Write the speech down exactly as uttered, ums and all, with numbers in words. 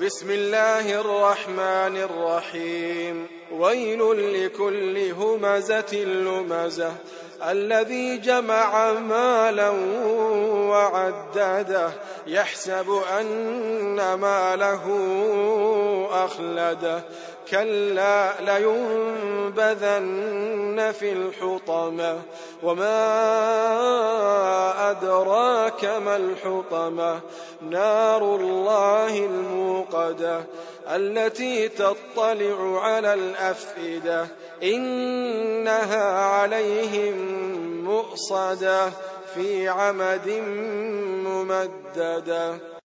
بسم الله الرحمن الرحيم ويل لكل همزة لمزة الذي جمع مالا وعدده يحسب أن ماله أخلده كلا لينبذن في الحطمة وما أدراك ما الحطمة نار الله الموقدة التي تطلع على الأفئدة إنها عليهم مؤصدة في عمد ممددة.